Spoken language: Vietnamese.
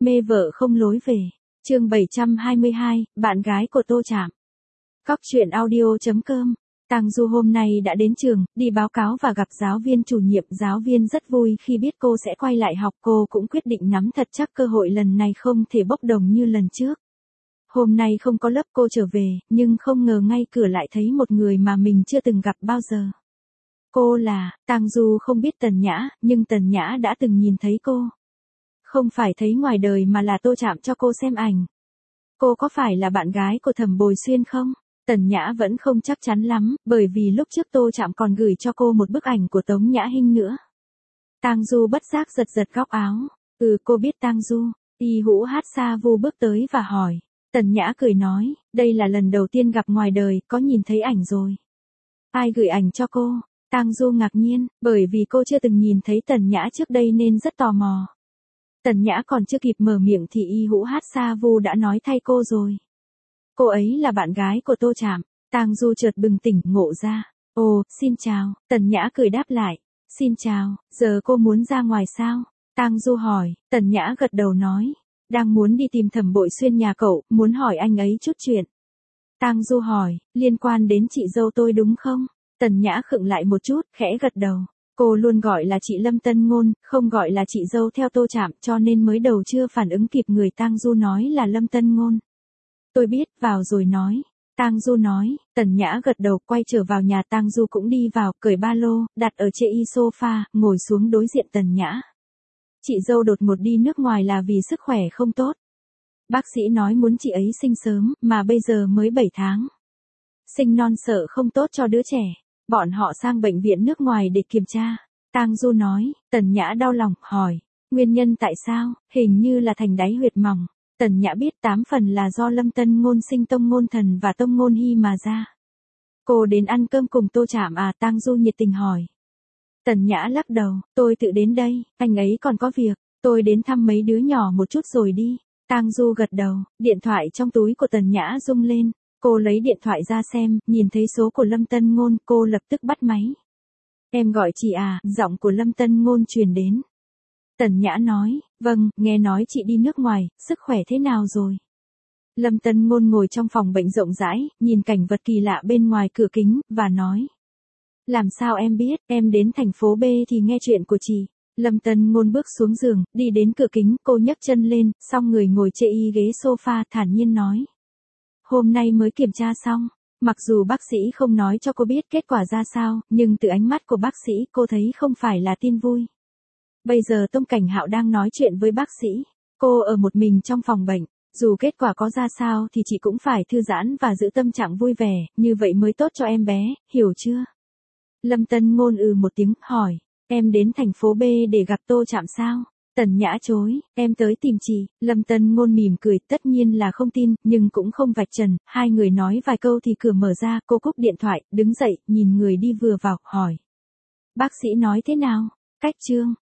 Mê vợ không lối về. Chương 722, bạn gái của Tô Trạm. Cóc truyện audio.com. Tang Du hôm nay đã đến trường, đi báo cáo và gặp giáo viên chủ nhiệm. Giáo viên rất vui khi biết cô sẽ quay lại học. Cô cũng quyết định nắm thật chắc cơ hội lần này không thể bốc đồng như lần trước. Hôm nay không có lớp cô trở về, nhưng không ngờ ngay cửa lại thấy một người mà mình chưa từng gặp bao giờ. Cô là, Tang Du không biết Tần Nhã, nhưng Tần Nhã đã từng nhìn thấy cô. Không phải thấy ngoài đời mà là Tô Trạm cho cô xem ảnh. Cô có phải là bạn gái của Thẩm Bồi Xuyên không? Tần Nhã vẫn không chắc chắn lắm, bởi vì lúc trước Tô Trạm còn gửi cho cô một bức ảnh của Tống Nhã Hinh nữa. Tang Du bất giác giật giật góc áo. Cô biết Tang Du. Y Hữu Hát Sa Vu bước tới và hỏi. Tần Nhã cười nói, đây là lần đầu tiên gặp ngoài đời, có nhìn thấy ảnh rồi. Ai gửi ảnh cho cô? Tang Du ngạc nhiên, bởi vì cô chưa từng nhìn thấy Tần Nhã trước đây nên rất tò mò. Tần Nhã còn chưa kịp mở miệng thì Y Hữu Hát Sa Vu đã nói thay cô rồi. Cô ấy là bạn gái của Tô Trạm. Tang Du chợt bừng tỉnh ngộ ra. Ồ, xin chào. Tần Nhã cười đáp lại. Xin chào, giờ cô muốn ra ngoài sao? Tang Du hỏi. Tần Nhã gật đầu nói. Đang muốn đi tìm Thẩm Bội Xuyên nhà cậu, muốn hỏi anh ấy chút chuyện. Tang Du hỏi, liên quan đến chị dâu tôi đúng không? Tần Nhã khựng lại một chút, khẽ gật đầu. Cô luôn gọi là chị Lâm Tân Ngôn, không gọi là chị dâu theo Tô Trạm, cho nên mới đầu chưa phản ứng kịp người. Tang Du nói là Lâm Tân Ngôn. Tôi biết, vào rồi nói. Tang Du nói. Tần Nhã gật đầu, quay trở vào nhà. Tang Du cũng đi vào, cởi ba lô, đặt ở chê y sofa, ngồi xuống đối diện Tần Nhã. Chị dâu đột ngột đi nước ngoài là vì sức khỏe không tốt. Bác sĩ nói muốn chị ấy sinh sớm, mà bây giờ mới 7 tháng. Sinh non sợ không tốt cho đứa trẻ. Bọn họ sang bệnh viện nước ngoài để kiểm tra. Tang Du nói. Tần Nhã đau lòng, hỏi. Nguyên nhân tại sao? Hình như là thành đáy huyệt mỏng. Tần Nhã biết 8 phần là do Lâm Tân Ngôn sinh Tông Ngôn Thần và Tông Ngôn Hy mà ra. Cô đến ăn cơm cùng Tô Trạm à? Tang Du nhiệt tình hỏi. Tần Nhã lắc đầu. Tôi tự đến đây, anh ấy còn có việc. Tôi đến thăm mấy đứa nhỏ một chút rồi đi. Tang Du gật đầu. Điện thoại trong túi của Tần Nhã rung lên. Cô lấy điện thoại ra xem, nhìn thấy số của Lâm Tân Ngôn, cô lập tức bắt máy. Em gọi chị à? Giọng của Lâm Tân Ngôn truyền đến. Tần Nhã nói, vâng, nghe nói chị đi nước ngoài, sức khỏe thế nào rồi? Lâm Tân Ngôn ngồi trong phòng bệnh rộng rãi, nhìn cảnh vật kỳ lạ bên ngoài cửa kính, và nói. Làm sao em biết, em đến thành phố B thì nghe chuyện của chị. Lâm Tân Ngôn bước xuống giường, đi đến cửa kính, cô nhấc chân lên, xong người ngồi chê y ghế sofa, thản nhiên nói. Hôm nay mới kiểm tra xong. Mặc dù bác sĩ không nói cho cô biết kết quả ra sao, nhưng từ ánh mắt của bác sĩ cô thấy không phải là tin vui. Bây giờ Tông Cảnh Hạo đang nói chuyện với bác sĩ. Cô ở một mình trong phòng bệnh. Dù kết quả có ra sao thì chị cũng phải thư giãn và giữ tâm trạng vui vẻ, như vậy mới tốt cho em bé, hiểu chưa? Lâm Tân Ngôn một tiếng, hỏi. Em đến thành phố B để gặp Tô Trạm sao? Tần Nhã chối, em tới tìm chị. Lâm Tân Ngôn mỉm cười, tất nhiên là không tin, nhưng cũng không vạch trần. Hai người nói vài câu thì cửa mở ra, cô cúp điện thoại, đứng dậy, nhìn người đi vừa vào, hỏi. Bác sĩ nói thế nào? Cách chương.